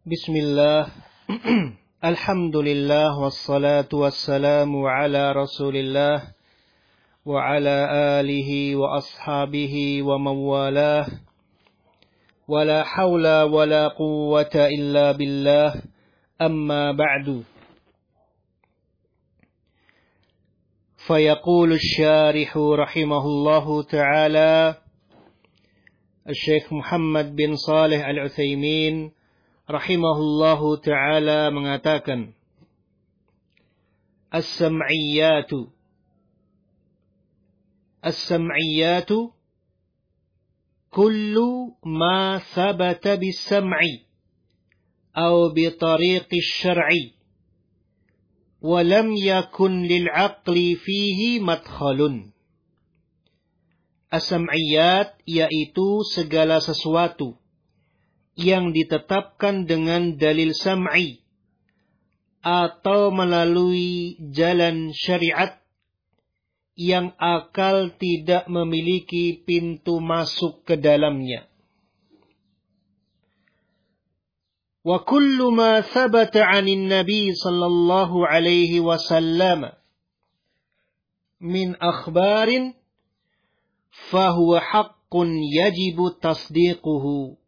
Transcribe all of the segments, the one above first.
Bismillah, alhamdulillah, wassalatu wassalamu ala rasulillah, wa ala alihi wa ashabihi wa mawalah, wa la hawla wa la quwwata illa billah, amma ba'du. Fayaqulu syarihu rahimahullahu ta'ala, Syekh Muhammad bin Saleh Al-Utsaimin rahimahullahu ta'ala mengatakan, As-sam'iyyatu kullu ma thabata bis-sam'i aw bi tariqi syar'i wa lam yakun lil-'aqli fihi madkhalun. As-sam'iyyat yaitu segala sesuatu yang ditetapkan dengan dalil sam'i atau melalui jalan syariat yang akal tidak memiliki pintu masuk ke dalamnya. Wa kullu ma thabata 'anil nabi sallallahu alaihi wasallam min akhbarin fahuwa haqqun yajibu tasdiquhu.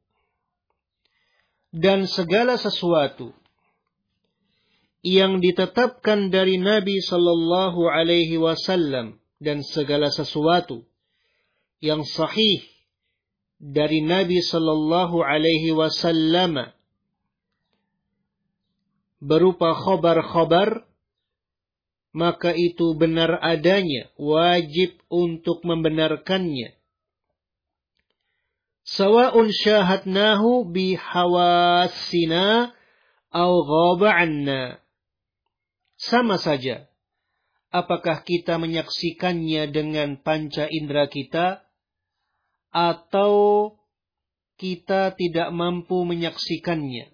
Dan segala sesuatu yang ditetapkan dari Nabi sallallahu alaihi wasallam dan segala sesuatu yang sahih dari Nabi sallallahu alaihi wasallam berupa khabar-khabar, maka itu benar adanya, wajib untuk membenarkannya. Sawa'un syahadnahu bihawassina aw ghaba 'anna. Sama saja, apakah kita menyaksikannya dengan panca indera kita atau kita tidak mampu menyaksikannya.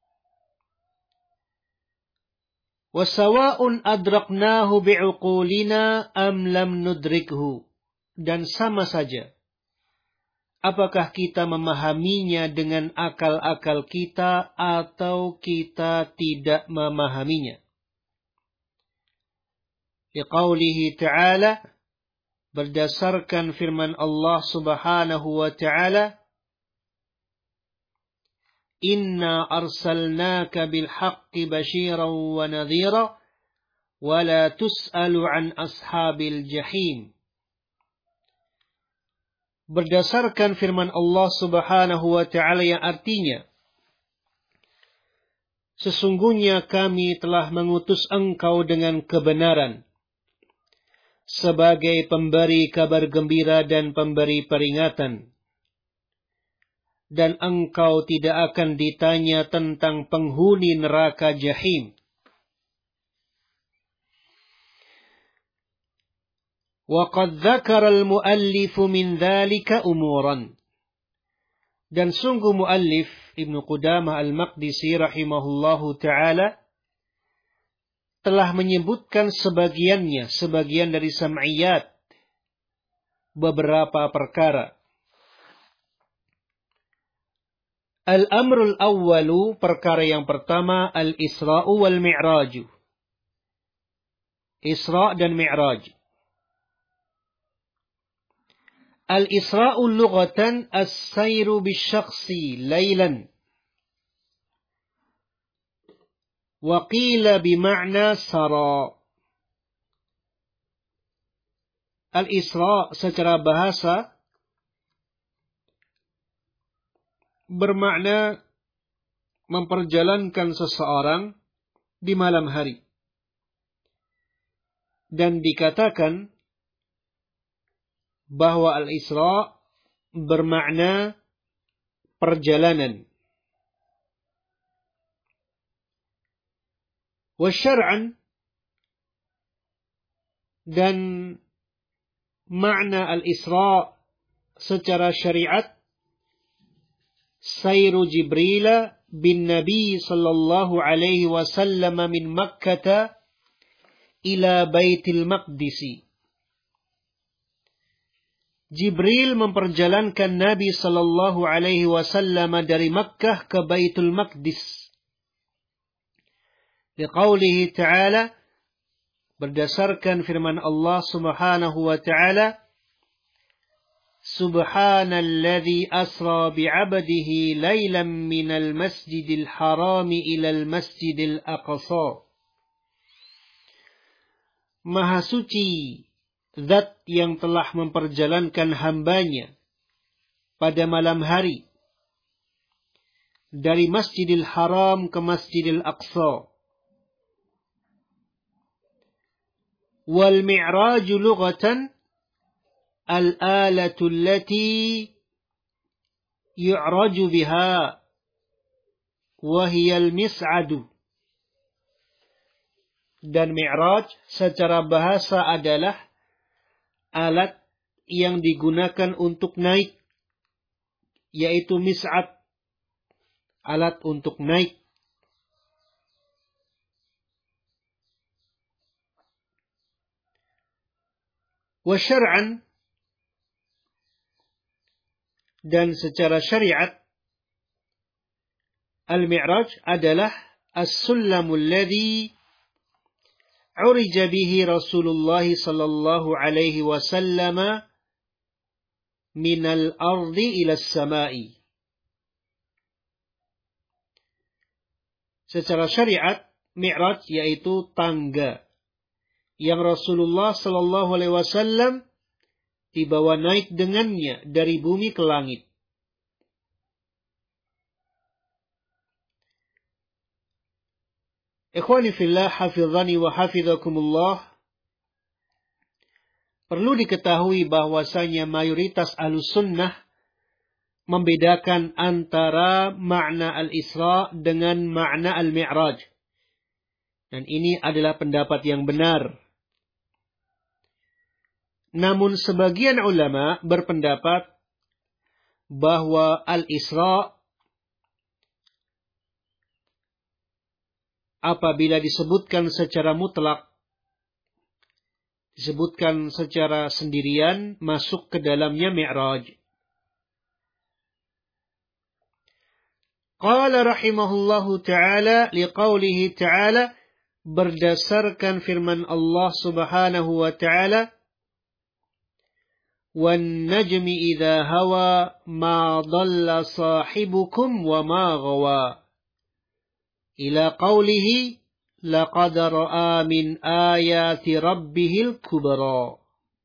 Wa sawa'un adraknahu bi'uqulina am lam nudrikhu. Dan sama saja, apakah kita memahaminya dengan akal-akal kita atau kita tidak memahaminya. Liqaulihi ta'ala, berdasarkan firman Allah subhanahu wa ta'ala, Inna arsalnaka bilhaqqi basyiran wa nadhira, wa la tus'alu an ashabil jahim. Berdasarkan firman Allah subhanahu wa ta'ala yang artinya, sesungguhnya kami telah mengutus engkau dengan kebenaran sebagai pemberi kabar gembira dan pemberi peringatan. Dan engkau tidak akan ditanya tentang penghuni neraka jahim. وَقَدْ ذَكَرَ الْمُؤَلِّفُ مِنْ ذَلِكَ أُمُورًا. Dan sungguh muallif Ibnu Qudamah Al-Maqdisi rahimahullahu ta'ala telah menyebutkan sebagian dari sam'iyat, beberapa perkara. Al-amrul awwalu, perkara yang pertama, al-Isra'u wal-Mi'raju. Isra' dan Mi'raj. Al-Isra'u lughatan as-sayru bisyakhsi laylan. Wa qila bima'na sara. Al-Isra' secara bahasa bermakna memperjalankan seseorang di malam hari. Dan dikatakan bahwa al-Isra' bermakna perjalanan. Wa syar'an, dan makna al-Isra' secara syariat, sayru Jibril bin Nabi sallallahu alaihi wasallam min Makkah ila Baitul Maqdis. Jibril memperjalankan Nabi sallallahu alaihi wasallam dari Makkah ke Baitul Maqdis. Liqaulihi ta'ala, berdasarkan firman Allah Subhanahu wa ta'ala, Subhanalladzi asra bi'abdihi laylan minal masjidil harami ilal masjidil aqsa. Maha suci Zat yang telah memperjalankan hambanya pada malam hari dari Masjidil Haram ke Masjidil Aqsa. Wal mi'raju lughatan al-alatu allati yu'raju biha wa hiya al-mis'adu. Dan mi'raj secara bahasa adalah alat yang digunakan untuk naik, yaitu mis'ad, alat untuk naik. Wa syar'an, dan secara syariat, al-mi'raj adalah as-sullamul ladzi urija bihi Rasulullah sallallahu alaihi wasallam minal ardi ila samai. Secara syariat, mi'raj yaitu tangga yang Rasulullah sallallahu alaihi wasallam dibawa naik dengannya dari bumi ke langit. Ikhwani fillah, hafizani wa hafizakumullah. Perlu diketahui bahwasanya mayoritas Ahlussunnah membedakan antara makna al-Isra dengan makna al-Mi'raj. Dan ini adalah pendapat yang benar. Namun sebagian ulama berpendapat bahwa al-Isra apabila disebutkan secara mutlak, disebutkan secara sendirian, masuk ke dalamnya Mi'raj. Qala rahimahullahu ta'ala liqaulihi ta'ala, berdasarkan firman Allah Subhanahu wa ta'ala, wan najmi idza hawa ma dhalla sahibukum wa ma ghawa. Ila qawlihi laqad ra'a min ayati rabbihil kubra.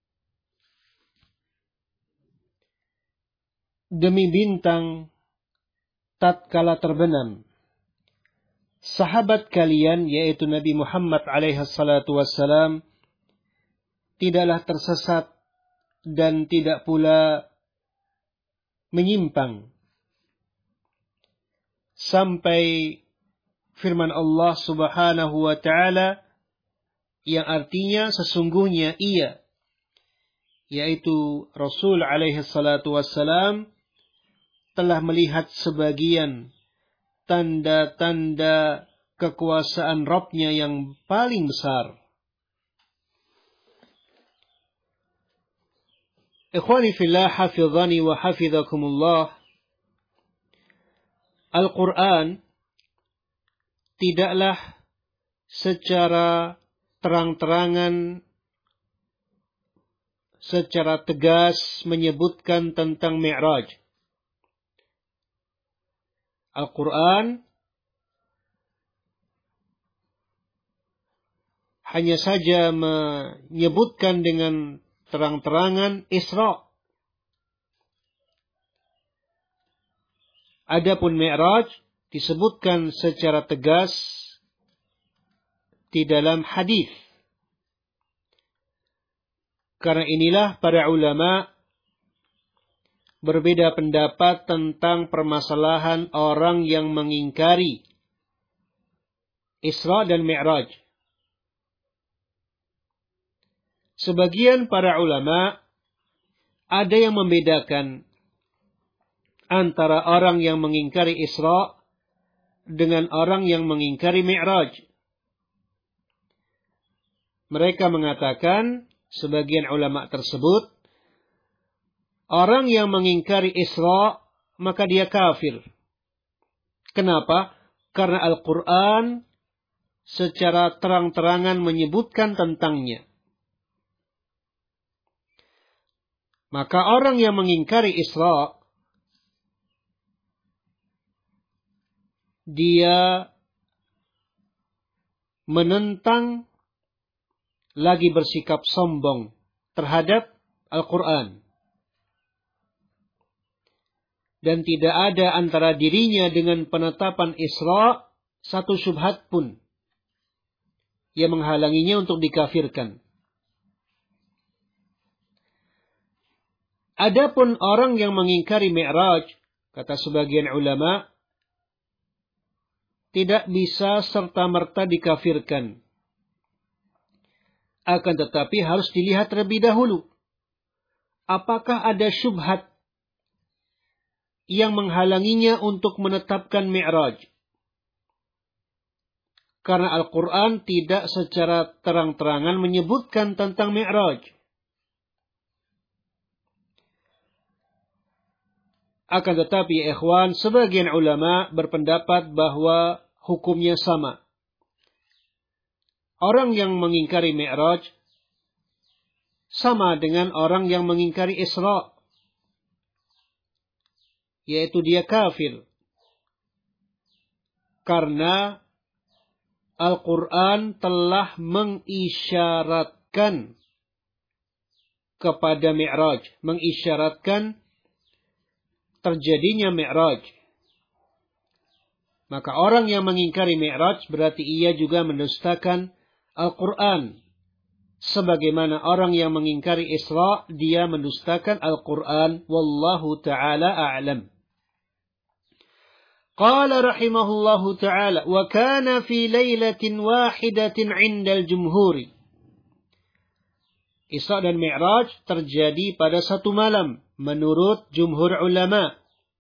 Demi bintang tatkala terbenam, sahabat kalian yaitu Nabi Muhammad alaihi salatu wassalam tidaklah tersesat dan tidak pula menyimpang sampai firman Allah Subhanahu wa ta'ala yang artinya sesungguhnya ia, yaitu Rasul alaihi salatu wassalam, telah melihat sebagian tanda-tanda kekuasaan Rabb-Nya yang paling besar. Ikhwani fillah, hafizani wa hafizakumullah. Al-Quran tidaklah secara terang-terangan, secara tegas menyebutkan tentang Mi'raj. Al-Quran hanya saja menyebutkan dengan terang-terangan Isra. Adapun Mi'raj disebutkan secara tegas di dalam hadis. Karena inilah para ulama berbeda pendapat tentang permasalahan orang yang mengingkari Isra dan Mi'raj. Sebagian para ulama ada yang membedakan antara orang yang mengingkari Isra dengan orang yang mengingkari Mi'raj. Mereka mengatakan, sebagian ulama tersebut, orang yang mengingkari Isra, maka dia kafir. Kenapa? Karena Al-Quran secara terang-terangan menyebutkan tentangnya. Maka orang yang mengingkari Isra, dia menentang lagi bersikap sombong terhadap Al-Quran. Dan tidak ada antara dirinya dengan penetapan Isra satu syubhat pun yang menghalanginya untuk dikafirkan. Adapun orang yang mengingkari Mi'raj, kata sebagian ulama, tidak bisa serta-merta dikafirkan. Akan tetapi harus dilihat terlebih dahulu. Apakah ada syubhat yang menghalanginya untuk menetapkan Mi'raj? Karena Al-Quran tidak secara terang-terangan menyebutkan tentang Mi'raj. Akan tetapi, ikhwan, sebagian ulama berpendapat bahwa hukumnya sama. Orang yang mengingkari Mi'raj sama dengan orang yang mengingkari Isra, yaitu dia kafir. Karena Al-Quran telah mengisyaratkan kepada Mi'raj, mengisyaratkan terjadinya Mi'raj. Maka orang yang mengingkari Mi'raj berarti ia juga mendustakan Al-Quran. Sebagaimana orang yang mengingkari Isra, dia mendustakan Al-Quran. Wallahu ta'ala a'lam. Qala rahimahullahu ta'ala, wa kana fi laylatin wahidatin 'indal jumhuri. Isra dan Mi'raj terjadi pada satu malam menurut jumhur ulama.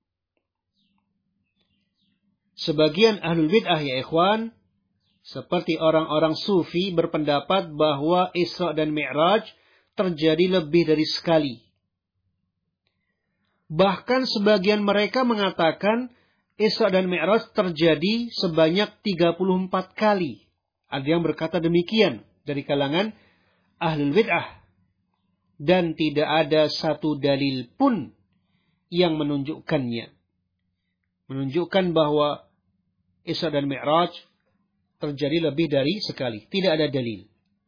Sebagian ahlul bid'ah, ya ikhwan, seperti orang-orang sufi, berpendapat bahwa Isra dan Mi'raj terjadi lebih dari sekali. Bahkan sebagian mereka mengatakan Isra dan Mi'raj terjadi sebanyak 34 kali. Ada yang berkata demikian dari kalangan ahlul bid'ah. Dan tidak ada satu dalil pun yang menunjukkannya. Menunjukkan bahwa Isra dan Mi'raj terjadi lebih dari sekali. Tidak ada dalil.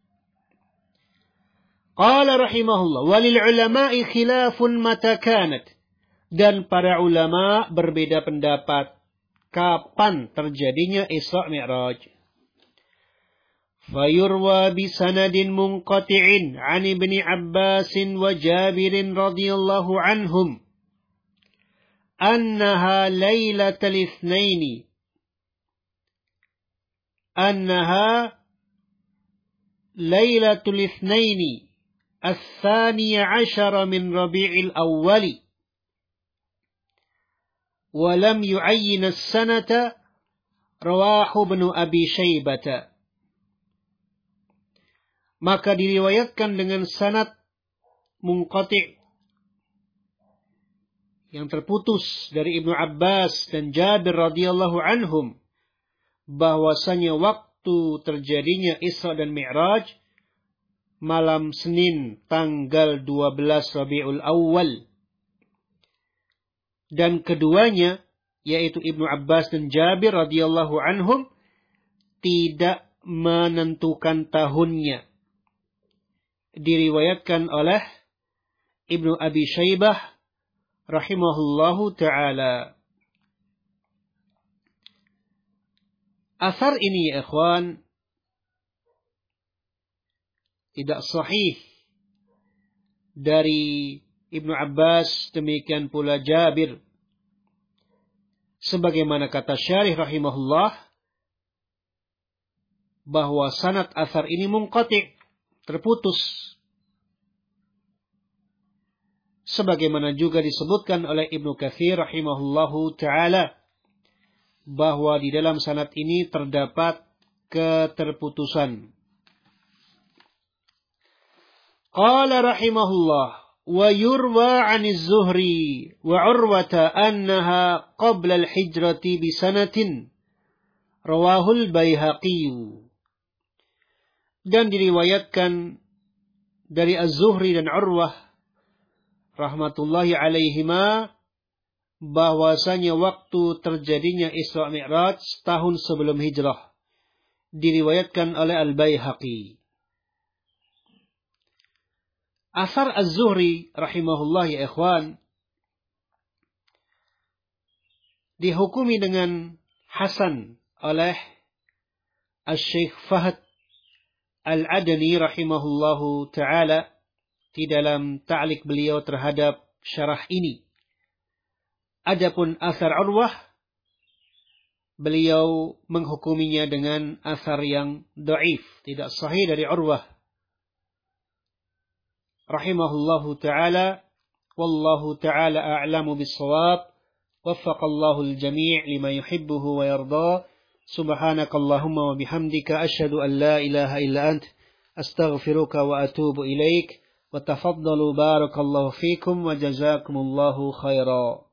Qala rahimahullah, walil ulama'i khilafun mata kanat. Dan para ulama berbeda pendapat kapan terjadinya Isra Mi'raj. Fayurwa bisanadin munqati'in 'an Ibni Abbas wa Jabir radhiyallahu anhum annaha lailatul itsnaini الثاني عشر من ربيع الأول ولم يعين السنة رواه ابن أبي شيبة. Maka diriwayatkan dengan sanad munqati' yang terputus dari Ibnu Abbas dan Jabir radhiyallahu anhum bahwasanya waktu terjadinya Isra dan Mi'raj malam Senin tanggal 12 Rabiul Awal. Dan keduanya, yaitu Ibnu Abbas dan Jabir radhiyallahu anhum, tidak menentukan tahunnya. Diriwayatkan oleh Ibnu Abi Syaibah rahimahullahu ta'ala. Asar ini, ya ikhwan, tidak sahih dari Ibnu Abbas, demikian pula Jabir. Sebagaimana kata Syarih rahimahullah, bahwa sanad asar ini munqati', terputus. Sebagaimana juga disebutkan oleh Ibnu Katsir rahimahullahu ta'ala, bahwa di dalam sanad ini terdapat keterputusan. Qala rahimahullah, wa yurwa 'anil Zuhri wa Urwata annaha qabla al-hijrati bi sanatin rawahul Baihaqi. Dan diriwayatkan dari Az-Zuhri dan Urwah rahmatullahi alaihima bahwasanya waktu terjadinya Isra Mi'raj tahun sebelum hijrah. Diriwayatkan oleh Al-Baihaqi. Asar Az-Zuhri rahimahullah ya ikhwan dihukumi dengan hasan oleh Al-Syekh Fahd Al-Adani rahimahullahu ta'ala di dalam ta'liq beliau terhadap syarah ini. Adapun asar Urwah, beliau menghukuminya dengan asar yang dhaif, tidak sahih dari Urwah rahimahullahu ta'ala. Wallahu ta'ala a'lamu bis-shawab. Waffaqallahu al-jami' lima yuhibbuhu wa yarda. Subhanakallahumma wa bihamdika asyhadu an la ilaha illa ant astaghfiruka wa atubu ilaik. Wa tafaddalu barakallahu fikum wa jazakumullahu khaira.